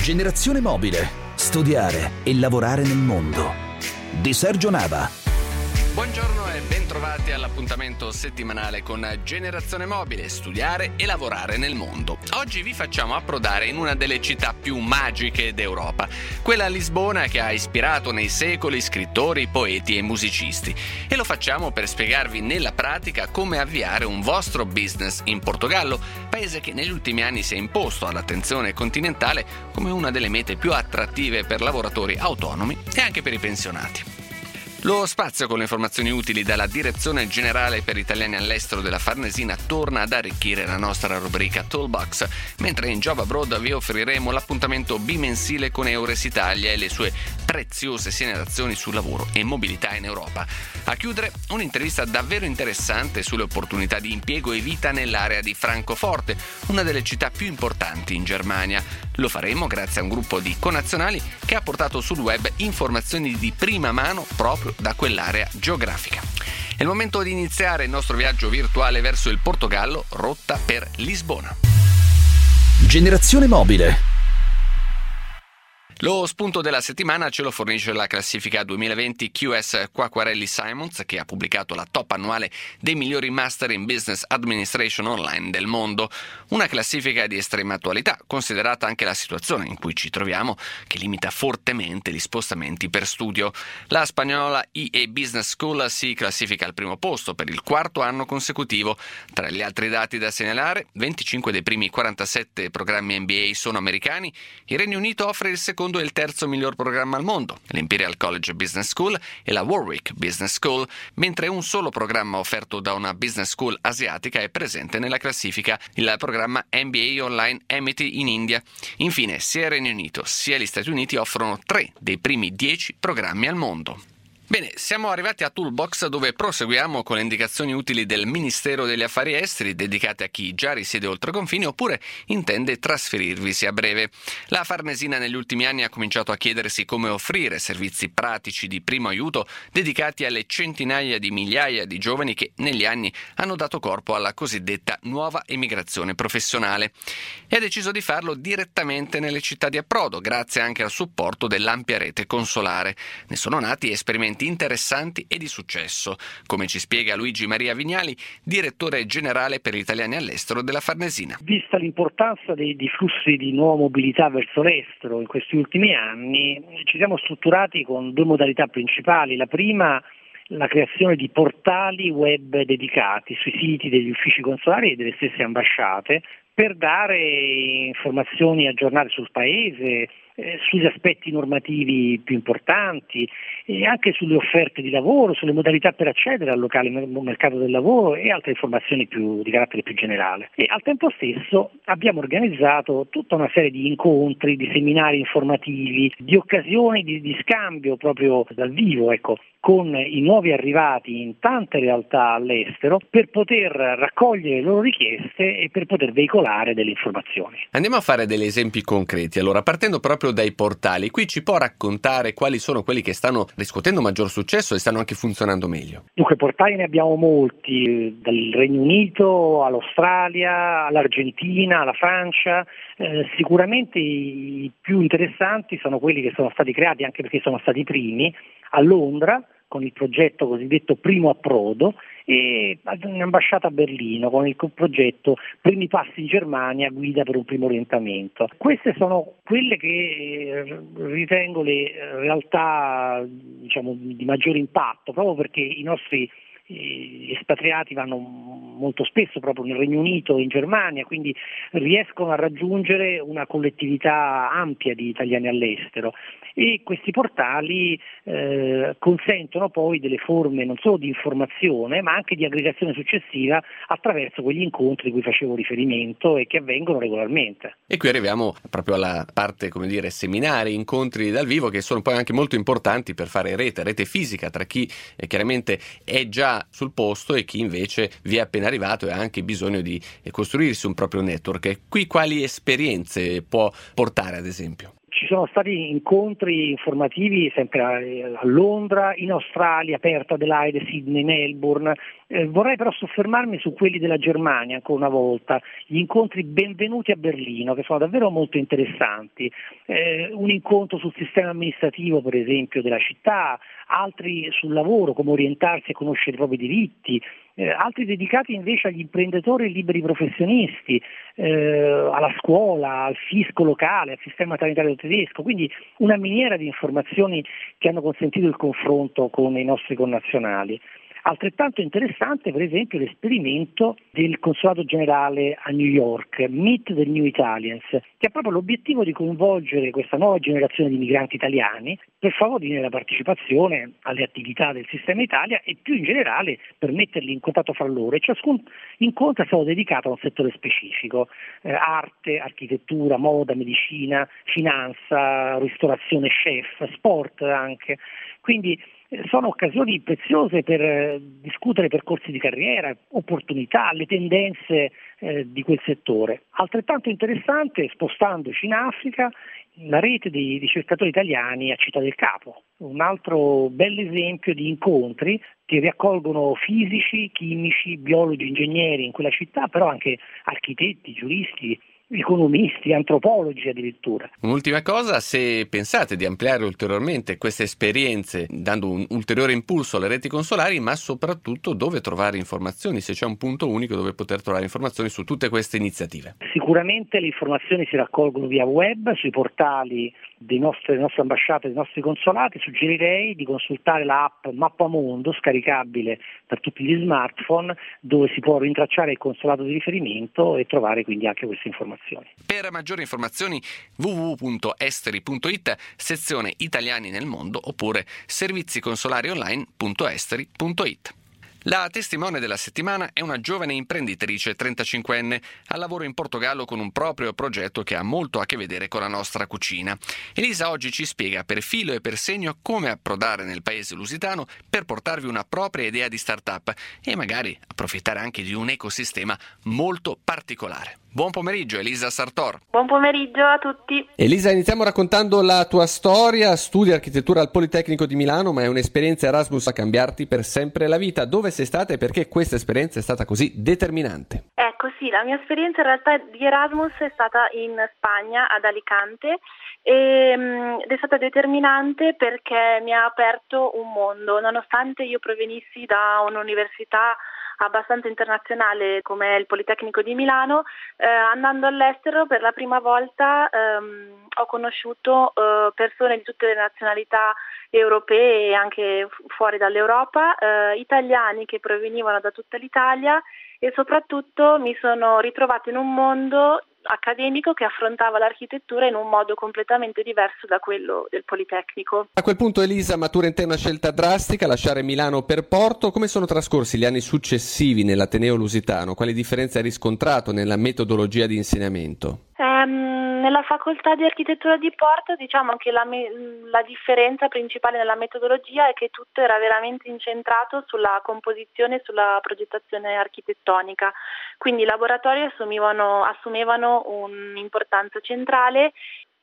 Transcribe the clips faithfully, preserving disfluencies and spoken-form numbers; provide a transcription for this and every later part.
Generazione Mobile. Studiare e lavorare nel mondo. Di Sergio Nava. Buongiorno e bentrovati all'appuntamento settimanale con Generazione Mobile, studiare e lavorare nel mondo. Oggi vi facciamo approdare in una delle città più magiche d'Europa, quella Lisbona che ha ispirato nei secoli scrittori, poeti e musicisti. E lo facciamo per spiegarvi nella pratica come avviare un vostro business in Portogallo, paese che negli ultimi anni si è imposto all'attenzione continentale come una delle mete più attrattive per lavoratori autonomi e anche per i pensionati. Lo spazio con le informazioni utili dalla Direzione Generale per Italiani all'Estero della Farnesina torna ad arricchire la nostra rubrica Toolbox, mentre in Job Abroad vi offriremo l'appuntamento bimensile con Eures Italia e le sue preziose segnalazioni sul lavoro e mobilità in Europa. A chiudere, un'intervista davvero interessante sulle opportunità di impiego e vita nell'area di Francoforte, una delle città più importanti in Germania. Lo faremo grazie a un gruppo di connazionali che ha portato sul web informazioni di prima mano proprio da quell'area geografica. È il momento di iniziare il nostro viaggio virtuale verso il Portogallo, rotta per Lisbona. Generazione Mobile. Lo spunto della settimana ce lo fornisce la classifica duemilaventi Q S Quacquarelli Simons, che ha pubblicato la top annuale dei migliori master in business administration online del mondo. Una classifica di estrema attualità, considerata anche la situazione in cui ci troviamo, che limita fortemente gli spostamenti per studio. La spagnola E A Business School si classifica al primo posto per il quarto anno consecutivo. Tra gli altri dati da segnalare, venticinque dei primi quarantasette programmi M B A sono americani. Il Regno Unito offre il secondo e il terzo miglior programma al mondo, l'Imperial College Business School e la Warwick Business School, mentre un solo programma offerto da una business school asiatica è presente nella classifica, il programma M B A Online Amity in India. Infine, sia il Regno Unito sia gli Stati Uniti offrono tre dei primi dieci programmi al mondo. Bene, siamo arrivati a Toolbox, dove proseguiamo con le indicazioni utili del Ministero degli Affari Esteri dedicate a chi già risiede oltre confini oppure intende trasferirvisi a breve. La Farnesina negli ultimi anni ha cominciato a chiedersi come offrire servizi pratici di primo aiuto dedicati alle centinaia di migliaia di giovani che negli anni hanno dato corpo alla cosiddetta nuova emigrazione professionale. E ha deciso di farlo direttamente nelle città di approdo, grazie anche al supporto dell'ampia rete consolare. Ne sono nati esperimenti interessanti e di successo, come ci spiega Luigi Maria Vignali, direttore generale per gli italiani all'estero della Farnesina. Vista l'importanza dei, dei flussi di nuova mobilità verso l'estero in questi ultimi anni, ci siamo strutturati con due modalità principali. La prima, la creazione di portali web dedicati sui siti degli uffici consolari e delle stesse ambasciate per dare informazioni aggiornate sul paese, eh, sugli aspetti normativi più importanti e anche sulle offerte di lavoro, sulle modalità per accedere al locale mercato del lavoro e altre informazioni più, di carattere più generale. E al tempo stesso abbiamo organizzato tutta una serie di incontri, di seminari informativi, di occasioni di, di scambio proprio dal vivo, ecco, con i nuovi arrivati in tante realtà all'estero per poter raccogliere le loro richieste e per poter veicolare delle informazioni. Andiamo a fare degli esempi concreti. Allora, partendo proprio dai portali, qui ci può raccontare quali sono quelli che stanno riscuotendo maggior successo e stanno anche funzionando meglio? Dunque, portali ne abbiamo molti, dal Regno Unito all'Australia, all'Argentina, alla Francia. Eh, sicuramente i più interessanti sono quelli che sono stati creati, anche perché sono stati i primi, a Londra, con il progetto cosiddetto Primo Approdo, e in ambasciata a Berlino con il progetto Primi Passi in Germania, guida per un primo orientamento. Queste sono quelle che ritengo le realtà, diciamo, di maggiore impatto, proprio perché i nostri gli espatriati vanno molto spesso proprio nel Regno Unito e in Germania, quindi riescono a raggiungere una collettività ampia di italiani all'estero e questi portali eh, consentono poi delle forme non solo di informazione ma anche di aggregazione successiva attraverso quegli incontri a cui facevo riferimento e che avvengono regolarmente. E qui arriviamo proprio alla parte, come dire, seminari, incontri dal vivo, che sono poi anche molto importanti per fare rete, rete fisica tra chi eh, chiaramente è già sul posto e chi invece vi è appena arrivato e ha anche bisogno di costruirsi un proprio network. Qui quali esperienze può portare, ad esempio? ci sono stati incontri informativi sempre a, a Londra, in Australia, Perth, Adelaide, Sydney, Melbourne. Eh, vorrei però soffermarmi su quelli della Germania ancora una volta, gli incontri benvenuti a Berlino, che sono davvero molto interessanti. Eh, un incontro sul sistema amministrativo, per esempio, della città, altri sul lavoro, come orientarsi e conoscere i propri diritti, eh, altri dedicati invece agli imprenditori e liberi professionisti, eh, alla scuola, al fisco locale, al sistema sanitario tedesco, quindi una miniera di informazioni che hanno consentito il confronto con i nostri connazionali. Altrettanto interessante, per esempio, l'esperimento del Consolato Generale a New York, Meet the New Italians, che ha proprio l'obiettivo di coinvolgere questa nuova generazione di migranti italiani per favorire la partecipazione alle attività del sistema Italia e più in generale per metterli in contatto fra loro. E ciascun incontro è stato dedicato a un settore specifico, eh, arte, architettura, moda, medicina, finanza, ristorazione, chef, sport anche. Quindi sono occasioni preziose per eh, discutere percorsi di carriera, opportunità, le tendenze eh, di quel settore. Altrettanto interessante, spostandoci in Africa, la rete dei ricercatori italiani a Città del Capo, un altro bel esempio di incontri che raccolgono fisici, chimici, biologi, ingegneri in quella città, però anche architetti, giuristi, economisti, antropologi addirittura. Un'ultima cosa, se pensate di ampliare ulteriormente queste esperienze dando un ulteriore impulso alle reti consolari, ma soprattutto dove trovare informazioni, se c'è un punto unico dove poter trovare informazioni su tutte queste iniziative. Sicuramente le informazioni si raccolgono via web, sui portali dei nostri, delle nostre ambasciate, dei nostri consolati. Suggerirei di consultare l'app Mappamondo, scaricabile per tutti gli smartphone, dove si può rintracciare il consolato di riferimento e trovare quindi anche queste informazioni. Per maggiori informazioni w w w punto esteri punto i t, sezione Italiani nel mondo, oppure servizi consolari online punto esteri punto i t. La testimone della settimana è una giovane imprenditrice trentacinquenne al lavoro in Portogallo con un proprio progetto che ha molto a che vedere con la nostra cucina. Elisa oggi ci spiega per filo e per segno come approdare nel paese lusitano per portarvi una propria idea di startup e magari approfittare anche di un ecosistema molto particolare. Buon pomeriggio Elisa Sartor. Buon pomeriggio a tutti. Elisa, iniziamo raccontando la tua storia. Studi architettura al Politecnico di Milano, ma è un'esperienza Erasmus a cambiarti per sempre la vita. Dove sei stata e perché questa esperienza è stata così determinante? Ecco, sì, la mia esperienza in realtà di Erasmus è stata in Spagna, ad Alicante, e, ed è stata determinante perché mi ha aperto un mondo. Nonostante io provenissi da un'università abbastanza internazionale come il Politecnico di Milano, eh, andando all'estero per la prima volta ehm, ho conosciuto eh, persone di tutte le nazionalità europee e anche fuori dall'Europa, eh, italiani che provenivano da tutta l'Italia, e soprattutto mi sono ritrovata in un mondo accademico che affrontava l'architettura in un modo completamente diverso da quello del Politecnico. A quel punto Elisa matura in te una scelta drastica, lasciare Milano per Porto. Come sono trascorsi gli anni successivi nell'Ateneo Lusitano? Quali differenze hai riscontrato nella metodologia di insegnamento? Um, nella facoltà di architettura di Porto diciamo che la, me- la differenza principale nella metodologia è che tutto era veramente incentrato sulla composizione e sulla progettazione architettonica, quindi i laboratori assumevano, assumevano un'importanza centrale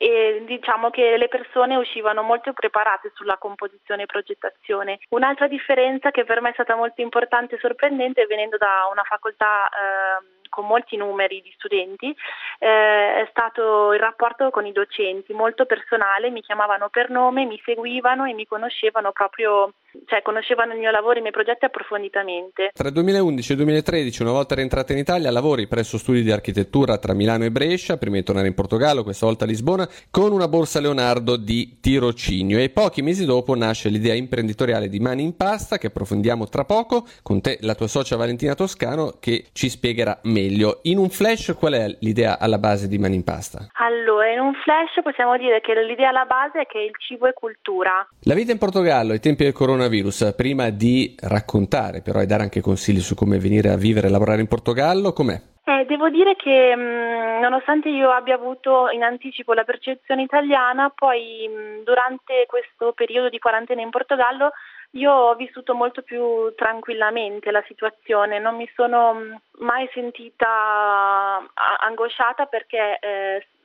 e diciamo che le persone uscivano molto preparate sulla composizione e progettazione. Un'altra differenza che per me è stata molto importante e sorprendente, venendo da una facoltà eh, con molti numeri di studenti, eh, è stato il rapporto con i docenti, molto personale, mi chiamavano per nome, mi seguivano e mi conoscevano proprio, cioè conoscevano il mio lavoro e i miei progetti approfonditamente. Tra il duemilaundici e il duemilatredici, una volta rientrata in Italia, lavori presso studi di architettura tra Milano e Brescia, prima di tornare in Portogallo, questa volta a Lisbona, con una borsa Leonardo di tirocinio, e pochi mesi dopo nasce l'idea imprenditoriale di Mani in Pasta, che approfondiamo tra poco, con te la tua socia Valentina Toscano, che ci spiegherà meglio. In un flash, qual è l'idea alla base di Mani in Pasta? Allora, in un flash possiamo dire che l'idea alla base è che il cibo è cultura. La vita in Portogallo ai tempi del coronavirus, prima di raccontare però e dare anche consigli su come venire a vivere e lavorare in Portogallo, com'è? Eh, devo dire che mh, nonostante io abbia avuto in anticipo la percezione italiana, poi mh, durante questo periodo di quarantena in Portogallo io ho vissuto molto più tranquillamente la situazione, non mi sono mai sentita angosciata perché eh,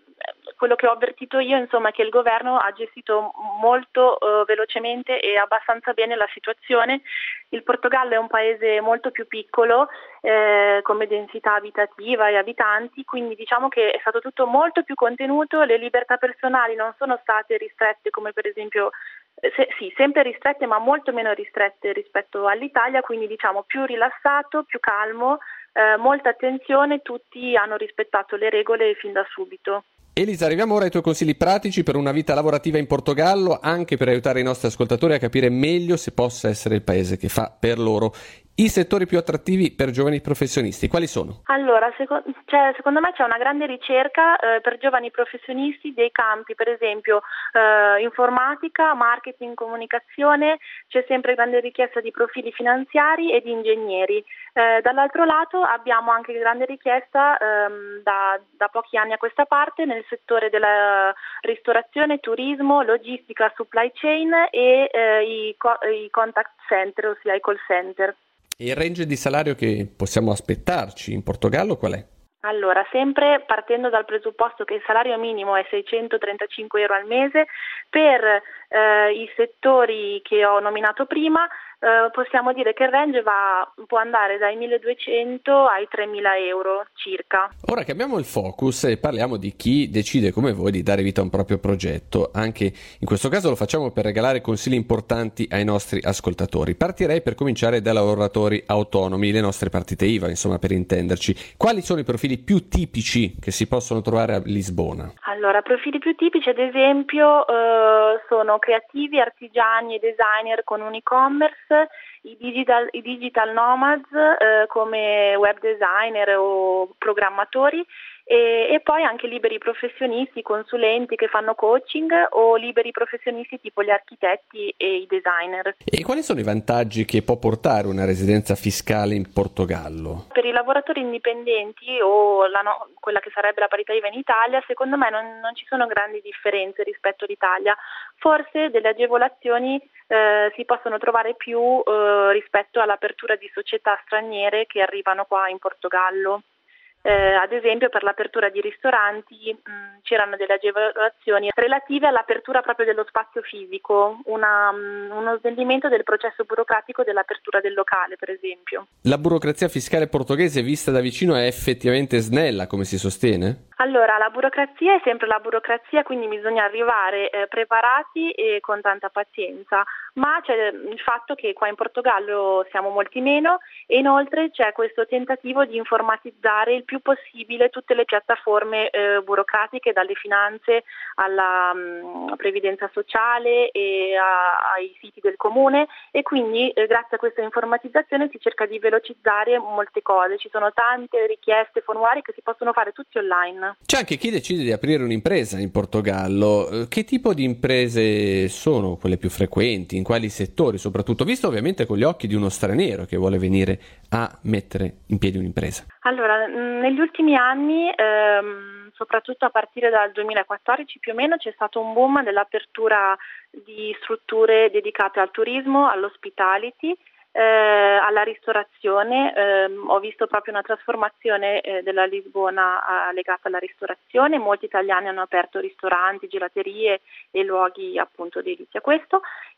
quello che ho avvertito io, insomma, è che il governo ha gestito molto uh, velocemente e abbastanza bene la situazione. Il Portogallo è un paese molto più piccolo eh, come densità abitativa e abitanti, quindi diciamo che è stato tutto molto più contenuto, le libertà personali non sono state ristrette come per esempio Se, sì, sempre ristrette ma molto meno ristrette rispetto all'Italia, quindi diciamo più rilassato, più calmo, eh, molta attenzione, tutti hanno rispettato le regole fin da subito. Elisa, arriviamo ora ai tuoi consigli pratici per una vita lavorativa in Portogallo, anche per aiutare i nostri ascoltatori a capire meglio se possa essere il paese che fa per loro. I settori più attrattivi per giovani professionisti, quali sono? Allora, seco- cioè, secondo me c'è una grande ricerca eh, per giovani professionisti dei campi, per esempio eh, informatica, marketing, comunicazione, c'è sempre grande richiesta di profili finanziari e di ingegneri. Eh, dall'altro lato abbiamo anche grande richiesta ehm, da, da pochi anni a questa parte nel settore della ristorazione, turismo, logistica, supply chain e eh, i, co- i contact center, ossia i call center. E il range di salario che possiamo aspettarci in Portogallo qual è? Allora, sempre partendo dal presupposto che il salario minimo è seicentotrentacinque euro al mese, per eh, i settori che ho nominato prima eh, possiamo dire che il range va, può andare dai milleduecento ai tremila euro circa. Ora cambiamo il focus e parliamo di chi decide come voi di dare vita a un proprio progetto. Anche in questo caso lo facciamo per regalare consigli importanti ai nostri ascoltatori. Partirei per cominciare dai lavoratori autonomi, le nostre partite I V A, insomma, per intenderci. Quali sono i profili più tipici che si possono trovare a Lisbona? Allora, profili più tipici ad esempio eh, sono creativi, artigiani e designer con un e-commerce, i digital, i digital nomads eh, come web designer o programmatori e, e poi anche liberi professionisti, consulenti che fanno coaching o liberi professionisti tipo gli architetti e i designer. E quali sono i vantaggi che può portare una residenza fiscale in Portogallo? Per i lavoratori indipendenti o la no, quella che sarebbe la parità I V A in Italia, secondo me non, non ci sono grandi differenze rispetto all'Italia. Forse delle agevolazioni eh, si possono trovare più eh, rispetto all'apertura di società straniere che arrivano qua in Portogallo. Eh, ad esempio per l'apertura di ristoranti mh, c'erano delle agevolazioni relative all'apertura proprio dello spazio fisico, una, mh, uno snellimento del processo burocratico dell'apertura del locale, per esempio. La burocrazia fiscale portoghese vista da vicino è effettivamente snella, come si sostiene? Allora, la burocrazia è sempre la burocrazia, quindi bisogna arrivare eh, preparati e con tanta pazienza, ma c'è il fatto che qua in Portogallo siamo molti meno e inoltre c'è questo tentativo di informatizzare il più possibile tutte le piattaforme eh, burocratiche, dalle finanze alla mh, previdenza sociale e a, ai siti del comune, e quindi eh, grazie a questa informatizzazione si cerca di velocizzare molte cose. Ci sono tante richieste, formulari che si possono fare tutti online. C'è anche chi decide di aprire un'impresa in Portogallo. Che tipo di imprese sono quelle più frequenti? In quali settori? Soprattutto visto ovviamente con gli occhi di uno straniero che vuole venire a mettere in piedi un'impresa. Allora, negli ultimi anni, ehm, soprattutto a partire dal duemilaquattordici più o meno, c'è stato un boom dell'apertura di strutture dedicate al turismo, all'hospitality, Eh, alla ristorazione. Eh, ho visto proprio una trasformazione eh, della Lisbona eh, legata alla ristorazione. Molti italiani hanno aperto ristoranti, gelaterie e luoghi appunto dediti a questo,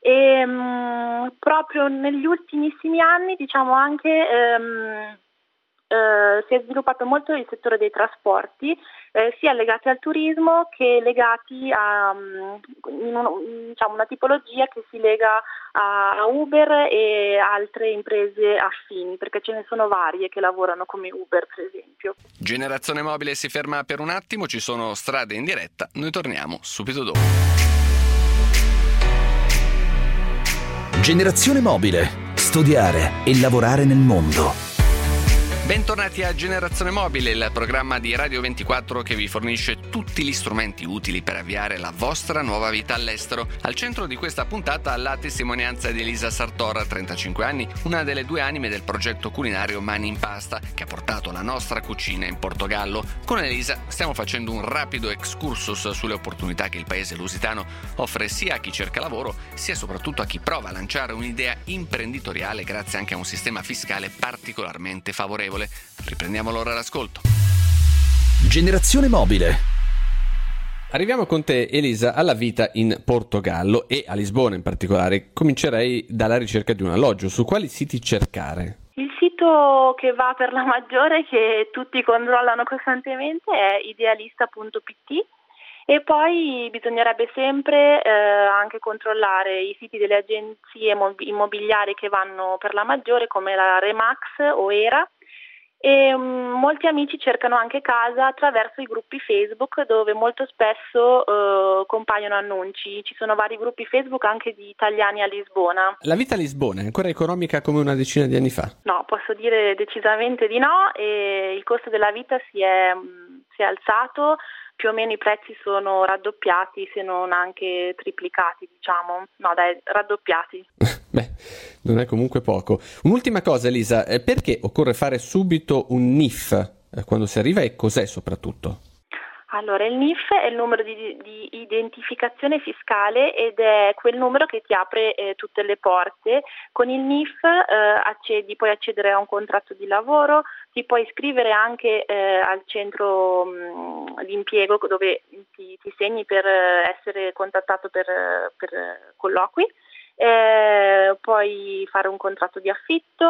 e mh, proprio negli ultimissimi anni diciamo anche ehm, Uh, si è sviluppato molto il settore dei trasporti, eh, sia legati al turismo che legati a um, in un, diciamo, una tipologia che si lega a, a Uber e altre imprese affini, perché ce ne sono varie che lavorano come Uber, per esempio. Generazione Mobile si ferma per un attimo, ci sono strade in diretta, noi torniamo subito dopo. Generazione Mobile. Studiare e lavorare nel mondo. Bentornati a Generazione Mobile, il programma di Radio ventiquattro che vi fornisce tutti gli strumenti utili per avviare la vostra nuova vita all'estero. Al centro di questa puntata la testimonianza di Elisa Sartor, trentacinque anni, una delle due anime del progetto culinario Mani in Pasta, che ha portato la nostra cucina in Portogallo. Con Elisa stiamo facendo un rapido excursus sulle opportunità che il paese lusitano offre sia a chi cerca lavoro, sia soprattutto a chi prova a lanciare un'idea imprenditoriale grazie anche a un sistema fiscale particolarmente favorevole. Riprendiamo l'ora d'ascolto. Generazione Mobile. Arriviamo con te, Elisa, alla vita in Portogallo e a Lisbona in particolare. Comincerei dalla ricerca di un alloggio. Su quali siti cercare? Il sito che va per la maggiore, che tutti controllano costantemente, è idealista punto p t. E poi bisognerebbe sempre eh, anche controllare i siti delle agenzie immobiliari che vanno per la maggiore, come la Remax o Era. E um, molti amici cercano anche casa attraverso i gruppi Facebook, dove molto spesso uh, compaiono annunci. Ci sono vari gruppi Facebook anche di italiani a Lisbona. La vita a Lisbona è ancora economica come una decina di anni fa? No, posso dire decisamente di no, e il costo della vita si è, si è alzato. Più o meno i prezzi sono raddoppiati, se non anche triplicati, diciamo. No, dai, raddoppiati. Beh, non è comunque poco. Un'ultima cosa, Elisa, perché occorre fare subito un N I F quando si arriva e cos'è soprattutto? Allora, il N I F è il numero di, di identificazione fiscale ed è quel numero che ti apre eh, tutte le porte. Con il N I F eh, accedi, puoi accedere a un contratto di lavoro, ti puoi iscrivere anche eh, al centro mh, di impiego dove ti, ti segni per essere contattato per, per colloqui. Eh, puoi fare un contratto di affitto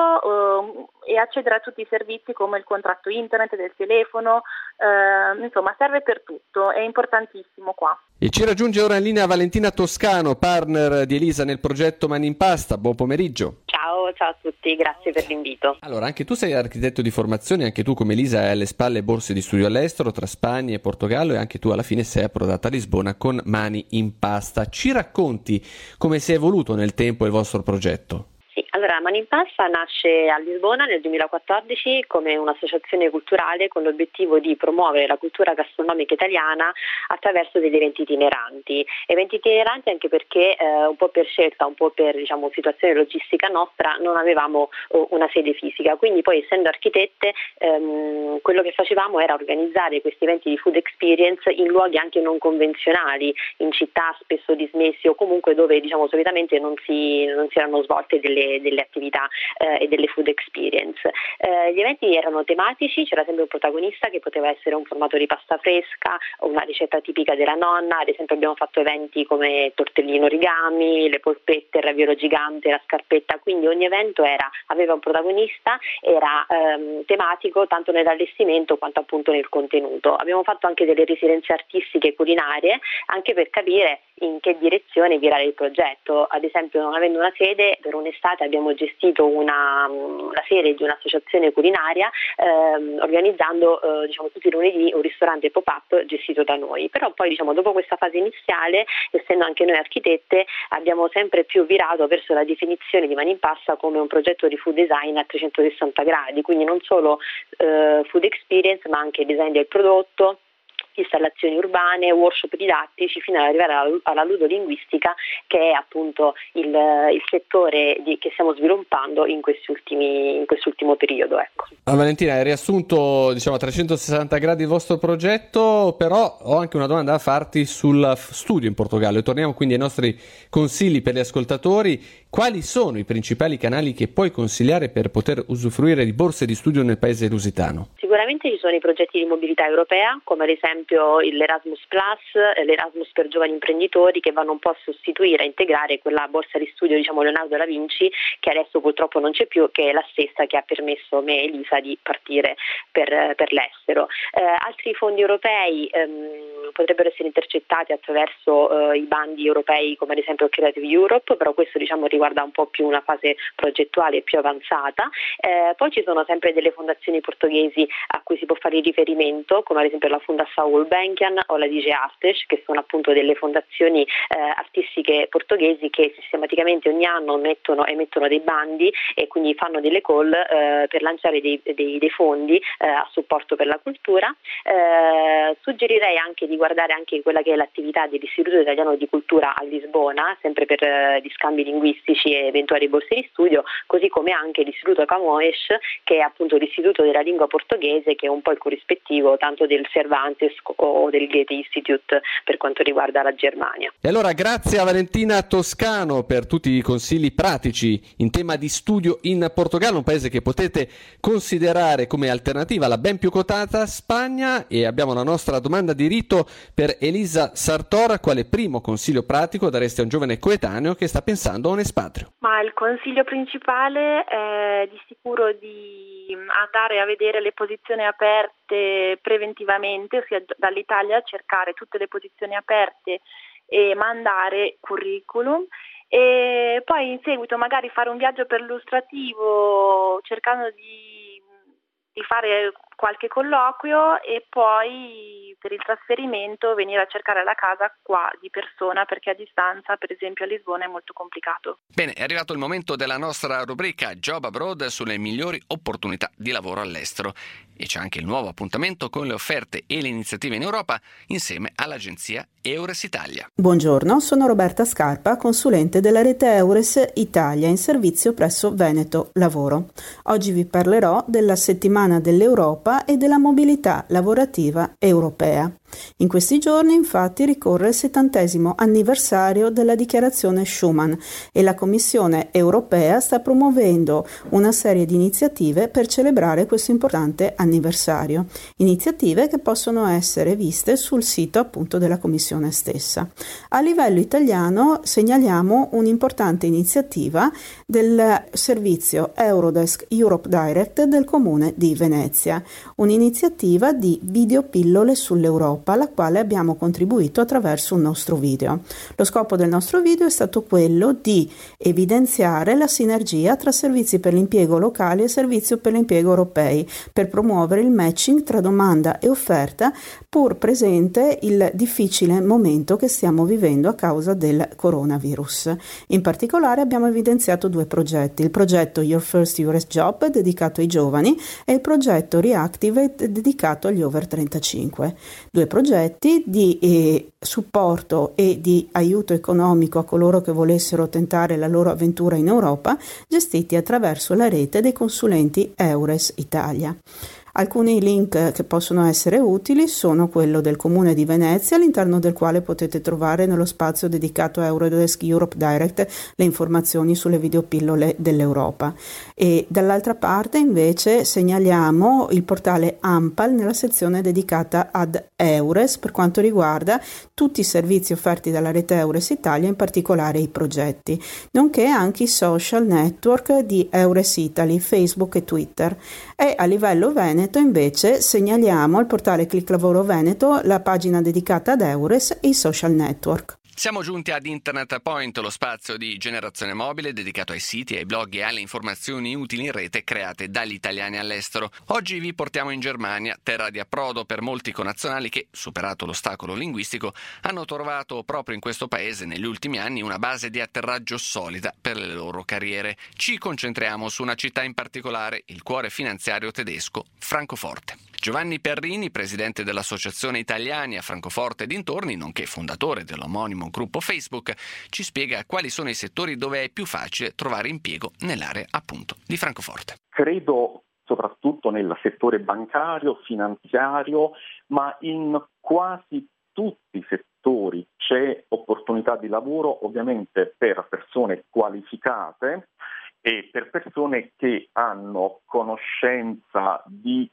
eh, e accedere a tutti i servizi come il contratto internet, del telefono, eh, insomma serve per tutto, è importantissimo qua. E ci raggiunge ora in linea Valentina Toscano, partner di Elisa nel progetto Mani in Pasta. Buon pomeriggio. Ciao, ciao a tutti, grazie per l'invito. Allora, anche tu sei architetto di formazione, anche tu come Elisa hai alle spalle borse di studio all'estero tra Spagna e Portogallo e anche tu alla fine sei approdata a Lisbona con Mani in Pasta. Ci racconti come si è evoluto nel tempo il vostro progetto? Sì, allora Mani in Pasta nasce a Lisbona nel duemilaquattordici come un'associazione culturale con l'obiettivo di promuovere la cultura gastronomica italiana attraverso degli eventi itineranti. Eventi itineranti anche perché eh, un po' per scelta, un po' per diciamo situazione logistica nostra non avevamo oh, una sede fisica, quindi poi essendo architette ehm, quello che facevamo era organizzare questi eventi di food experience in luoghi anche non convenzionali, in città spesso dismessi o comunque dove diciamo solitamente non si, non si erano svolte delle delle attività eh, e delle food experience. Eh, gli eventi erano tematici, c'era sempre un protagonista che poteva essere un formato di pasta fresca o una ricetta tipica della nonna. Ad esempio abbiamo fatto eventi come tortellino origami, le polpette, il raviolo gigante, la scarpetta, quindi ogni evento era, aveva un protagonista, era ehm, tematico tanto nell'allestimento quanto appunto nel contenuto. Abbiamo fatto anche delle residenze artistiche e culinarie anche per capire in che direzione virare il progetto. Ad esempio, non avendo una sede, per un'estate abbiamo gestito una, la sede di un'associazione culinaria ehm, organizzando eh, diciamo tutti i lunedì un ristorante pop-up gestito da noi. Però poi diciamo dopo questa fase iniziale, essendo anche noi architette, abbiamo sempre più virato verso la definizione di Mani in Pasta come un progetto di food design a trecentosessanta gradi, quindi non solo eh, food experience ma anche design del prodotto, installazioni urbane, workshop didattici, fino ad arrivare alla, alla ludolinguistica, che è appunto il, il settore di, che stiamo sviluppando in questi ultimi in quest'ultimo periodo. Ecco. Ah, Valentina, hai riassunto diciamo a trecentosessanta gradi il vostro progetto, però ho anche una domanda da farti sul studio in Portogallo e torniamo quindi ai nostri consigli per gli ascoltatori. Quali sono i principali canali che puoi consigliare per poter usufruire di borse di studio nel paese lusitano? Sicuramente ci sono i progetti di mobilità europea, come ad esempio l'Erasmus Plus, l'Erasmus per giovani imprenditori, che vanno un po' a sostituire, a integrare quella borsa di studio diciamo Leonardo da Vinci, che adesso purtroppo non c'è più, che è la stessa che ha permesso me e Elisa di partire per, per l'estero. Eh, altri fondi europei ehm, potrebbero essere intercettati attraverso eh, i bandi europei, come ad esempio Creative Europe, però questo diciamo riguarda un po' più una fase progettuale più avanzata. Eh, poi ci sono sempre delle fondazioni portoghesi a cui si può fare riferimento, come ad esempio la Fundação Gulbenkian o la D J Artes, che sono appunto delle fondazioni eh, artistiche portoghesi che sistematicamente ogni anno mettono, emettono dei bandi e quindi fanno delle call eh, per lanciare dei, dei, dei fondi eh, a supporto per la cultura. Eh, suggerirei anche di guardare anche quella che è l'attività dell'Istituto Italiano di Cultura a Lisbona, sempre per eh, gli scambi linguistici e eventuali borse di studio, così come anche l'Istituto Camões, che è appunto l'Istituto della Lingua Portoghese, che è un po' il corrispettivo tanto del Cervantes o del Goethe Institute per quanto riguarda la Germania. E allora grazie a Valentina Toscano per tutti i consigli pratici in tema di studio in Portogallo, un paese che potete considerare come alternativa alla ben più quotata Spagna. E abbiamo la nostra domanda di rito: Per Elisa Sartora, quale primo consiglio pratico daresti a un giovane coetaneo che sta pensando a un espatrio? Ma il consiglio principale è di sicuro di andare a vedere le posizioni aperte preventivamente, ossia dall'Italia cercare tutte le posizioni aperte e mandare curriculum, e poi in seguito magari fare un viaggio perlustrativo cercando di, di fare qualche colloquio e poi per il trasferimento venire a cercare la casa qua di persona, perché a distanza per esempio a Lisbona è molto complicato. Bene, è arrivato il momento della nostra rubrica Job Abroad sulle migliori opportunità di lavoro all'estero, e c'è anche il nuovo appuntamento con le offerte e le iniziative in Europa insieme all'agenzia Eures Italia. Buongiorno, sono Roberta Scarpa, consulente della rete Eures Italia in servizio presso Veneto Lavoro. Oggi vi parlerò della settimana dell'Europa e della mobilità lavorativa europea. In questi giorni infatti ricorre il settantesimo anniversario della dichiarazione Schuman e la Commissione europea sta promuovendo una serie di iniziative per celebrare questo importante anniversario, iniziative che possono essere viste sul sito appunto della Commissione stessa. A livello italiano segnaliamo un'importante iniziativa del servizio Eurodesk Europe Direct del Comune di Venezia, un'iniziativa di videopillole sull'Europa alla quale abbiamo contribuito attraverso un nostro video. Lo scopo del nostro video è stato quello di evidenziare la sinergia tra servizi per l'impiego locali e servizio per l'impiego europei per promuovere il matching tra domanda e offerta, pur presente il difficile momento che stiamo vivendo a causa del coronavirus. In particolare abbiamo evidenziato due progetti: il progetto Your First U S Job dedicato ai giovani e il progetto Reactivate dedicato agli over trentacinque. Due progetti di eh, supporto e di aiuto economico a coloro che volessero tentare la loro avventura in Europa, gestiti attraverso la rete dei consulenti Eures Italia. Alcuni link che possono essere utili sono quello del Comune di Venezia, all'interno del quale potete trovare nello spazio dedicato a Eurodesk Europe Direct le informazioni sulle videopillole dell'Europa. E dall'altra parte invece segnaliamo il portale ANPAL nella sezione dedicata ad Eures per quanto riguarda tutti i servizi offerti dalla rete Eures Italia, in particolare i progetti, nonché anche i social network di Eures Italy, Facebook e Twitter. E a livello veneto invece segnaliamo al portale Click Lavoro Veneto la pagina dedicata ad Eures e i social network. Siamo giunti ad Internet Point, lo spazio di generazione mobile dedicato ai siti, ai blog e alle informazioni utili in rete create dagli italiani all'estero. Oggi vi portiamo in Germania, terra di approdo per molti connazionali che, superato l'ostacolo linguistico, hanno trovato proprio in questo paese negli ultimi anni una base di atterraggio solida per le loro carriere. Ci concentriamo su una città in particolare, il cuore finanziario tedesco, Francoforte. Giovanni Perrini, presidente dell'Associazione Italiani a Francoforte e dintorni, nonché fondatore dell'omonimo gruppo Facebook, ci spiega quali sono i settori dove è più facile trovare impiego nell'area appunto di Francoforte. Credo soprattutto nel settore bancario, finanziario, ma in quasi tutti i settori c'è opportunità di lavoro, ovviamente per persone qualificate e per persone che hanno conoscenza di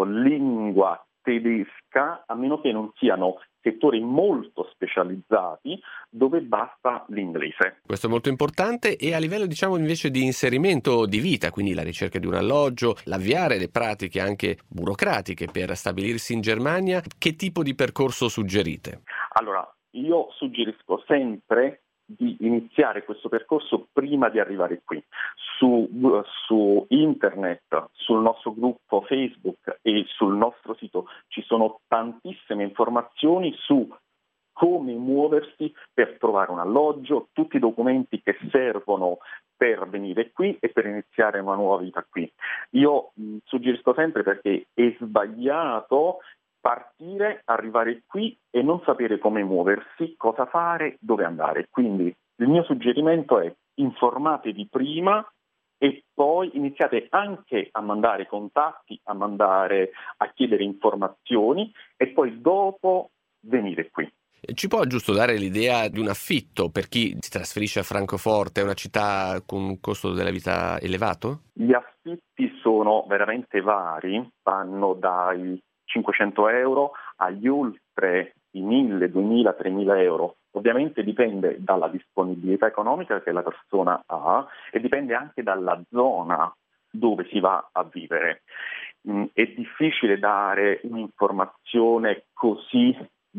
lingua tedesca, a meno che non siano settori molto specializzati dove basta l'inglese. Questo è molto importante. E a livello diciamo invece di inserimento di vita, quindi la ricerca di un alloggio, l'avviare le pratiche anche burocratiche per stabilirsi in Germania, che tipo di percorso suggerite? Allora, io suggerisco sempre di iniziare questo percorso prima di arrivare qui. Su, su internet, sul nostro gruppo Facebook e sul nostro sito ci sono tantissime informazioni su come muoversi per trovare un alloggio, tutti i documenti che servono per venire qui e per iniziare una nuova vita qui. Io mh, suggerisco sempre, perché è sbagliato partire, arrivare qui e non sapere come muoversi, cosa fare, dove andare. Quindi il mio suggerimento è: informatevi prima e poi iniziate anche a mandare contatti, a mandare, a chiedere informazioni e poi dopo venire qui. Ci può giusto dare l'idea di un affitto per chi si trasferisce a Francoforte, è una città con un costo della vita elevato? Gli affitti sono veramente vari, vanno dai cinquecento euro agli oltre i mille, duemila, tremila euro. Ovviamente dipende dalla disponibilità economica che la persona ha e dipende anche dalla zona dove si va a vivere. Mm, è difficile dare un'informazione così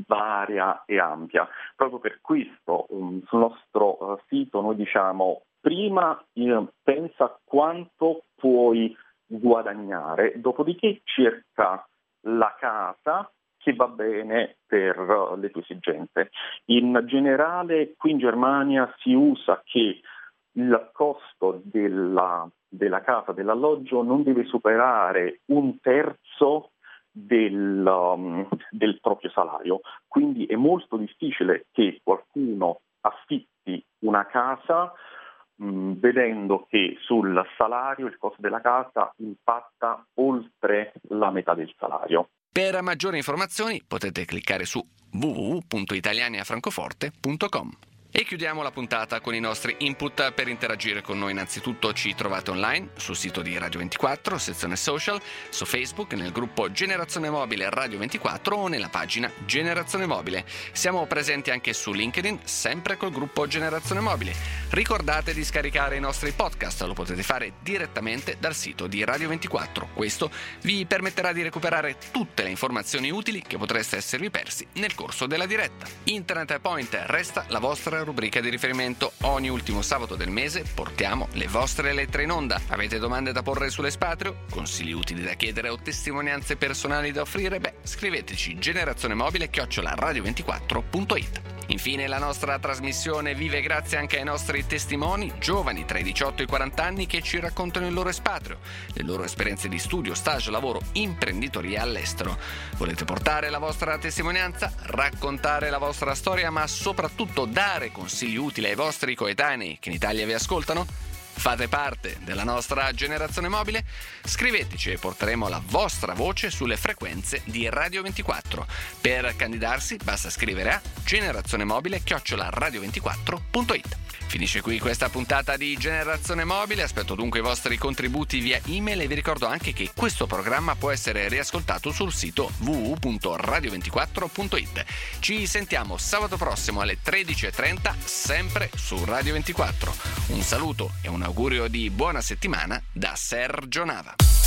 varia e ampia. Proprio per questo um, sul nostro uh, sito noi diciamo prima eh, pensa quanto puoi guadagnare, dopodiché cerca la casa che va bene per uh, le tue esigenze. In generale qui in Germania si usa che il costo della, della casa, dell'alloggio non deve superare un terzo del, um, del proprio salario, quindi è molto difficile che qualcuno affitti una casa mh, vedendo che sul salario il costo della casa impatta oltre la metà del salario. Per maggiori informazioni potete cliccare su w w w punto italianiafrancoforte punto com. E chiudiamo la puntata con i nostri input. Per interagire con noi innanzitutto ci trovate online sul sito di Radio ventiquattro, sezione social, su Facebook, nel gruppo Generazione Mobile Radio ventiquattro o nella pagina Generazione Mobile. Siamo presenti anche su LinkedIn, sempre col gruppo Generazione Mobile. Ricordate di scaricare i nostri podcast, lo potete fare direttamente dal sito di Radio ventiquattro. Questo vi permetterà di recuperare tutte le informazioni utili che potreste esservi persi nel corso della diretta. Internet Point resta la vostra rubrica di riferimento. Ogni ultimo sabato del mese portiamo le vostre lettere in onda. Avete domande da porre sull'espatrio? Consigli utili da chiedere o testimonianze personali da offrire? Beh, scriveteci generazionemobile chiocciola radio ventiquattro punto it. Infine la nostra trasmissione vive grazie anche ai nostri testimoni, giovani tra i diciotto e i quaranta anni che ci raccontano il loro espatrio, le loro esperienze di studio, stage, lavoro, imprenditoria all'estero. Volete portare la vostra testimonianza, raccontare la vostra storia, ma soprattutto dare consigli utili ai vostri coetanei che in Italia vi ascoltano? Fate parte della nostra generazione mobile? Scriveteci e porteremo la vostra voce sulle frequenze di Radio ventiquattro. Per candidarsi basta scrivere a generazionemobile chiocciola radio ventiquattro punto it. Finisce qui questa puntata di Generazione Mobile, aspetto dunque i vostri contributi via email e vi ricordo anche che questo programma può essere riascoltato sul sito w w w punto radio ventiquattro punto it. Ci sentiamo sabato prossimo alle tredici e trenta, sempre su Radio ventiquattro. Un saluto e un augurio di buona settimana da Sergio Nava.